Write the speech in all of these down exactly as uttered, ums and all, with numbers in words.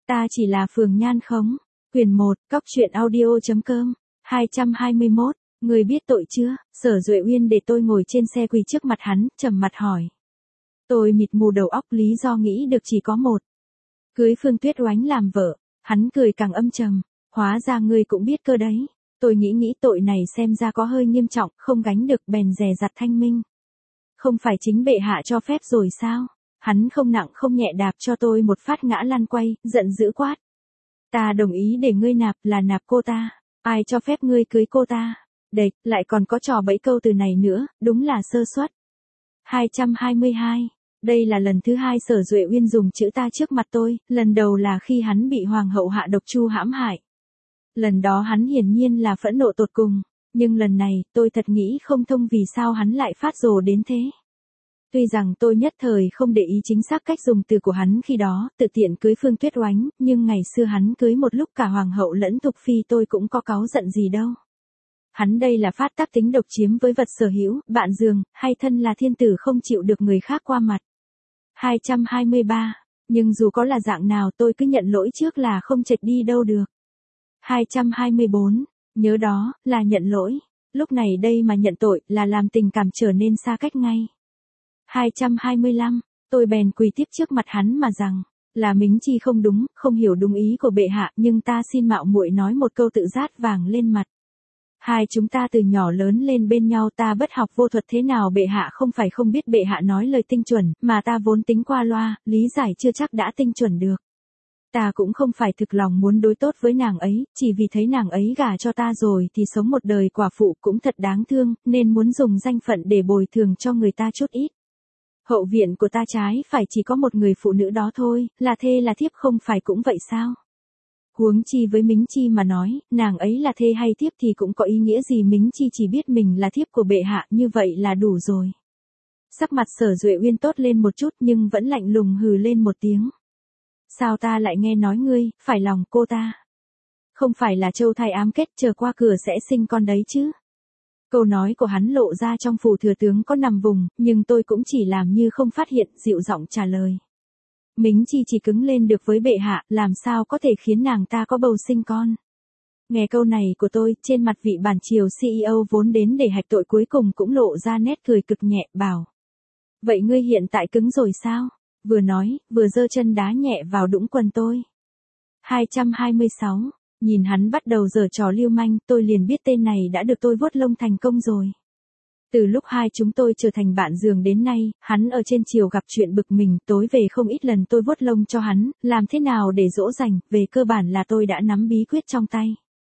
Ta chỉ là Phường Nhan Khống. Quyền một, cóc truyện audio chấm com, hai trăm hai mươi mốt, người biết tội chưa? Sở Duệ Uyên để tôi ngồi trên xe quỳ trước mặt hắn, trầm mặt hỏi. Tôi mịt mù đầu óc, lý do nghĩ được chỉ có một. Cưới Phương Tuyết Oánh làm vợ. Hắn cười càng âm trầm. Hóa ra ngươi cũng biết cơ đấy. Tôi nghĩ nghĩ tội này xem ra có hơi nghiêm trọng, không gánh được, bèn dè dặt thanh minh. Không phải chính bệ hạ cho phép rồi sao? Hắn không nặng không nhẹ đạp cho tôi một phát ngã lăn quay, giận dữ quát. Ta đồng ý để ngươi nạp, là nạp cô ta. Ai cho phép ngươi cưới cô ta? Đệt, lại còn có trò bẫy câu từ này nữa, đúng là sơ suất. hai trăm hai mươi hai. Đây là lần thứ hai Sở Duệ Uyên dùng chữ ta trước mặt tôi, lần đầu là khi hắn bị hoàng hậu hạ độc chu hãm hại. Lần đó hắn hiển nhiên là phẫn nộ tột cùng, nhưng lần này, tôi thật nghĩ không thông vì sao hắn lại phát rồ đến thế. Tuy rằng tôi nhất thời không để ý chính xác cách dùng từ của hắn khi đó, tự tiện cưới Phương Tuyết Oánh, nhưng ngày xưa hắn cưới một lúc cả hoàng hậu lẫn Thục Phi tôi cũng có cáu giận gì đâu. Hắn đây là phát tác tính độc chiếm với vật sở hữu, bạn giường, hay thân là thiên tử không chịu được người khác qua mặt. hai trăm hai mươi ba. Nhưng dù có là dạng nào tôi cứ nhận lỗi trước là không chệch đi đâu được. hai trăm hai mươi bốn. Nhớ đó, là nhận lỗi. Lúc này đây mà nhận tội là làm tình cảm trở nên xa cách ngay. hai trăm hai mươi lăm. Tôi bèn quỳ tiếp trước mặt hắn mà rằng, là Mính Chi không đúng, không hiểu đúng ý của bệ hạ, nhưng ta xin mạo muội nói một câu tự rát vàng lên mặt. Hai chúng ta từ nhỏ lớn lên bên nhau, ta bất học vô thuật thế nào bệ hạ không phải không biết bệ hạ nói lời tinh chuẩn, mà ta vốn tính qua loa, lý giải chưa chắc đã tinh chuẩn được. Ta cũng không phải thực lòng muốn đối tốt với nàng ấy, chỉ vì thấy nàng ấy gả cho ta rồi thì sống một đời quả phụ cũng thật đáng thương, nên muốn dùng danh phận để bồi thường cho người ta chút ít. Hậu viện của ta trái phải chỉ có một người phụ nữ đó thôi, là thê là thiếp không phải cũng vậy sao? Huống chi với Mính Chi mà nói, nàng ấy là thê hay thiếp thì cũng có ý nghĩa gì, Mính Chi chỉ biết mình là thiếp của bệ hạ, như vậy là đủ rồi. Sắc mặt Sở Duệ Uyên tốt lên một chút nhưng vẫn lạnh lùng hừ lên một tiếng. Sao ta lại nghe nói ngươi, phải lòng cô ta? Không phải là châu thai ám kết chờ qua cửa sẽ sinh con đấy chứ? Câu nói của hắn lộ ra trong phủ thừa tướng có nằm vùng, nhưng tôi cũng chỉ làm như không phát hiện, dịu giọng trả lời. Mính Chi chỉ cứng lên được với bệ hạ, làm sao có thể khiến nàng ta có bầu sinh con. Nghe câu này của tôi, trên mặt vị bản triều xê e ô vốn đến để hạch tội cuối cùng cũng lộ ra nét cười cực nhẹ, bảo. Vậy ngươi hiện tại cứng rồi sao? Vừa nói, vừa giơ chân đá nhẹ vào đũng quần tôi. hai trăm hai mươi sáu. Nhìn hắn bắt đầu giở trò lưu manh, tôi liền biết tên này đã được tôi vuốt lông thành công rồi. Từ lúc hai chúng tôi trở thành bạn giường đến nay, hắn ở trên chiều gặp chuyện bực mình, tối về không ít lần tôi vuốt lông cho hắn, làm thế nào để dỗ dành, về cơ bản là tôi đã nắm bí quyết trong tay.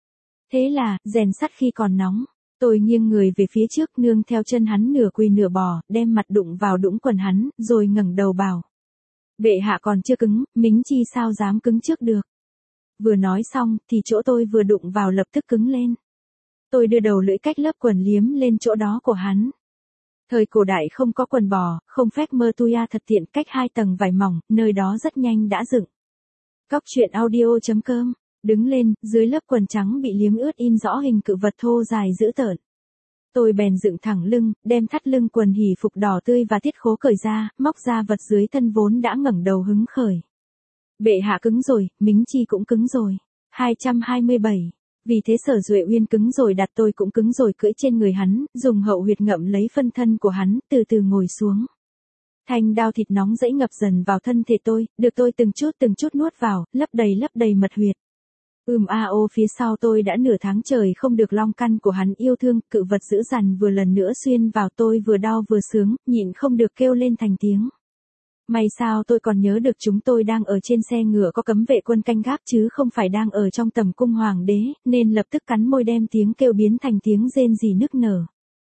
Thế là, rèn sắt khi còn nóng, tôi nghiêng người về phía trước nương theo chân hắn nửa quỳ nửa bò, đem mặt đụng vào đũng quần hắn, rồi ngẩng đầu bảo. Bệ hạ còn chưa cứng, Mính Chi sao dám cứng trước được. Vừa nói xong, thì chỗ tôi vừa đụng vào lập tức cứng lên. Tôi đưa đầu lưỡi cách lớp quần liếm lên chỗ đó của hắn. Thời cổ đại không có quần bò, không phép mơ tuya thật tiện, cách hai tầng vải mỏng, nơi đó rất nhanh đã dựng. Cóc truyện audio chấm com. Đứng lên, dưới lớp quần trắng bị liếm ướt in rõ hình cự vật thô dài dữ tợn. Tôi bèn dựng thẳng lưng, đem thắt lưng quần hỉ phục đỏ tươi và tiết khố cởi ra, móc ra vật dưới thân vốn đã ngẩng đầu hứng khởi. Bệ hạ cứng rồi, Mính Chi cũng cứng rồi. hai trăm hai mươi bảy. Vì thế Sở Duệ Uyên cứng rồi đặt tôi cũng cứng rồi cưỡi trên người hắn, dùng hậu huyệt ngậm lấy phân thân của hắn, từ từ ngồi xuống. Thanh đao thịt nóng dẫy ngập dần vào thân thể tôi, được tôi từng chút từng chút nuốt vào, lấp đầy lấp đầy mật huyệt. Ừm a ô phía sau tôi đã nửa tháng trời không được long căn của hắn yêu thương, cự vật dữ dằn vừa lần nữa xuyên vào tôi vừa đau vừa sướng, nhịn không được kêu lên thành tiếng. May sao tôi còn nhớ được chúng tôi đang ở trên xe ngựa có cấm vệ quân canh gác chứ không phải đang ở trong tầm cung hoàng đế, nên lập tức cắn môi đem tiếng kêu biến thành tiếng rên rỉ nức nở.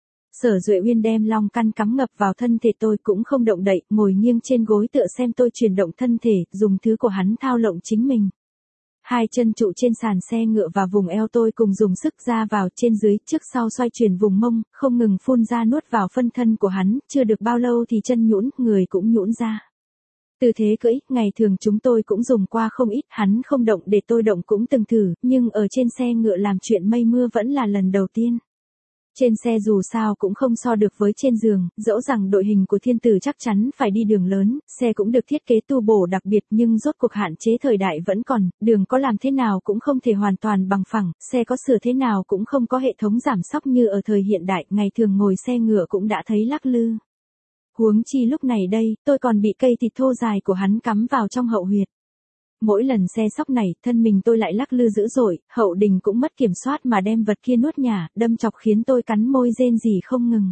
Sở Duệ Uyên đem long căn cắm ngập vào thân thể tôi cũng không động đậy, ngồi nghiêng trên gối tựa xem tôi chuyển động thân thể, dùng thứ của hắn thao lộng chính mình. Hai chân trụ trên sàn xe ngựa và vùng eo tôi cùng dùng sức ra vào trên dưới, trước sau xoay chuyển vùng mông, không ngừng phun ra nuốt vào phân thân của hắn, chưa được bao lâu thì chân nhũn, người cũng nhũn ra. Tư thế cưỡi, ngày thường chúng tôi cũng dùng qua không ít, hắn không động để tôi động cũng từng thử, nhưng ở trên xe ngựa làm chuyện mây mưa vẫn là lần đầu tiên. Trên xe dù sao cũng không so được với trên giường, dẫu rằng đội hình của thiên tử chắc chắn phải đi đường lớn, xe cũng được thiết kế tu bổ đặc biệt nhưng rốt cuộc hạn chế thời đại vẫn còn, đường có làm thế nào cũng không thể hoàn toàn bằng phẳng, xe có sửa thế nào cũng không có hệ thống giảm xóc như ở thời hiện đại, ngày thường ngồi xe ngựa cũng đã thấy lắc lư. Huống chi lúc này đây, tôi còn bị cây thịt thô dài của hắn cắm vào trong hậu huyệt. Mỗi lần xe sóc này, thân mình tôi lại lắc lư dữ dội, Hậu Đình cũng mất kiểm soát mà đem vật kia nuốt nhả, đâm chọc khiến tôi cắn môi rên rỉ không ngừng.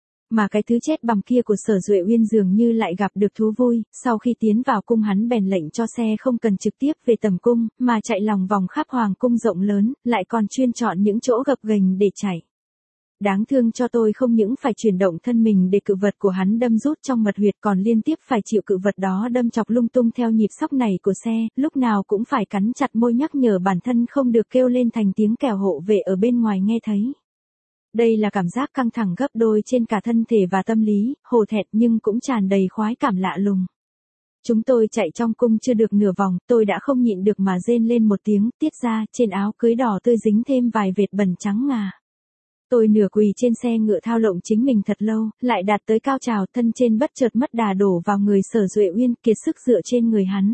Mà cái thứ chết bằm kia của Sở Duệ Uyên dường như lại gặp được thú vui, sau khi tiến vào cung hắn bèn lệnh cho xe không cần trực tiếp về tầm cung, mà chạy lòng vòng khắp hoàng cung rộng lớn, lại còn chuyên chọn những chỗ gập ghềnh để chạy. Đáng thương cho tôi không những phải chuyển động thân mình để cự vật của hắn đâm rút trong mật huyệt còn liên tiếp phải chịu cự vật đó đâm chọc lung tung theo nhịp sóc này của xe, lúc nào cũng phải cắn chặt môi nhắc nhở bản thân không được kêu lên thành tiếng kẻo hộ vệ ở bên ngoài nghe thấy. Đây là cảm giác căng thẳng gấp đôi trên cả thân thể và tâm lý, hổ thẹn nhưng cũng tràn đầy khoái cảm lạ lùng. Chúng tôi chạy trong cung chưa được nửa vòng, tôi đã không nhịn được mà rên lên một tiếng, tiết ra, trên áo cưới đỏ tươi dính thêm vài vệt bẩn trắng ngà. Tôi nửa quỳ trên xe ngựa thao lộng chính mình thật lâu, lại đạt tới cao trào, thân trên bất chợt mất đà đổ vào người Sở Duệ Uyên, kiệt sức dựa trên người hắn.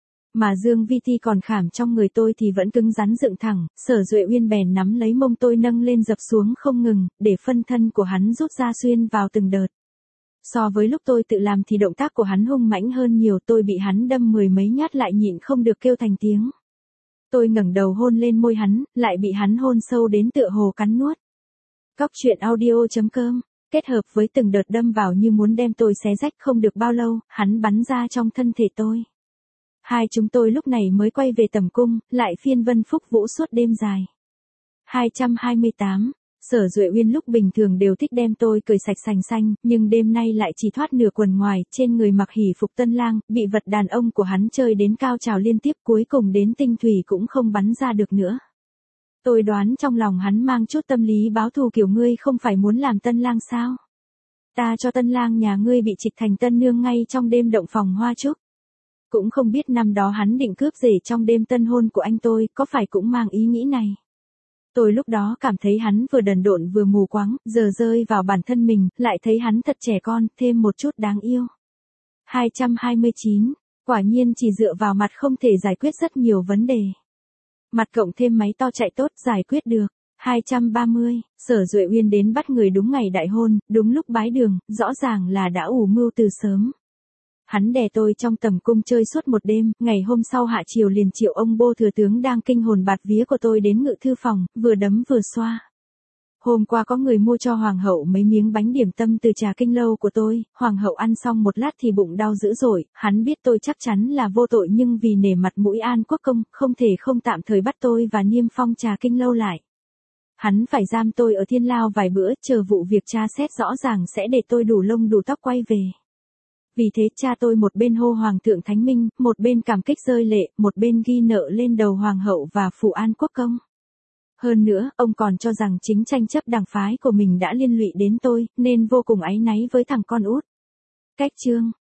Mà Dương Vi Thi còn khảm trong người tôi thì vẫn cứng rắn dựng thẳng, Sở Duệ Uyên bèn nắm lấy mông tôi nâng lên dập xuống không ngừng, để phân thân của hắn rút ra xuyên vào từng đợt. So với lúc tôi tự làm thì động tác của hắn hung mãnh hơn nhiều, tôi bị hắn đâm mười mấy nhát lại nhịn không được kêu thành tiếng. Tôi ngẩng đầu hôn lên môi hắn, lại bị hắn hôn sâu đến tựa hồ cắn nuốt. Cóc truyện audio chấm com, kết hợp với từng đợt đâm vào như muốn đem tôi xé rách không được bao lâu, hắn bắn ra trong thân thể tôi. Hai chúng tôi lúc này mới quay về tầm cung, lại phiên vân phúc vũ suốt đêm dài. hai trăm hai mươi tám, Sở Duệ Uyên lúc bình thường đều thích đem tôi cởi sạch sành xanh, nhưng đêm nay lại chỉ thoát nửa quần ngoài, trên người mặc hỉ phục tân lang, bị vật đàn ông của hắn chơi đến cao trào liên tiếp cuối cùng đến tinh thủy cũng không bắn ra được nữa. Tôi đoán trong lòng hắn mang chút tâm lý báo thù kiểu ngươi không phải muốn làm tân lang sao? Ta cho tân lang nhà ngươi bị trịch thành tân nương ngay trong đêm động phòng hoa trúc. Cũng không biết năm đó hắn định cướp rể trong đêm tân hôn của anh tôi, có phải cũng mang ý nghĩ này. Tôi lúc đó cảm thấy hắn vừa đần độn vừa mù quáng, giờ rơi vào bản thân mình, lại thấy hắn thật trẻ con, thêm một chút đáng yêu. hai trăm hai mươi chín, quả nhiên chỉ dựa vào mặt không thể giải quyết rất nhiều vấn đề. Mặt cộng thêm máy to chạy tốt giải quyết được. hai trăm ba mươi, Sở Duệ Uyên đến bắt người đúng ngày đại hôn, đúng lúc bái đường, rõ ràng là đã ủ mưu từ sớm. Hắn đè tôi trong tầm cung chơi suốt một đêm, ngày hôm sau hạ chiều liền triệu ông Bô thừa tướng đang kinh hồn bạt vía của tôi đến ngự thư phòng, vừa đấm vừa xoa. Hôm qua có người mua cho hoàng hậu mấy miếng bánh điểm tâm từ trà kinh lâu của tôi, hoàng hậu ăn xong một lát thì bụng đau dữ dội, hắn biết tôi chắc chắn là vô tội nhưng vì nể mặt mũi An Quốc công, không thể không tạm thời bắt tôi và niêm phong trà kinh lâu lại. Hắn phải giam tôi ở thiên lao vài bữa, chờ vụ việc tra xét rõ ràng sẽ để tôi đủ lông đủ tóc quay về. Vì thế cha tôi một bên hô hoàng thượng thánh minh, một bên cảm kích rơi lệ, một bên ghi nợ lên đầu hoàng hậu và phủ An Quốc công. Hơn nữa, ông còn cho rằng chính tranh chấp đảng phái của mình đã liên lụy đến tôi, nên vô cùng áy náy với thằng con út. Cách chương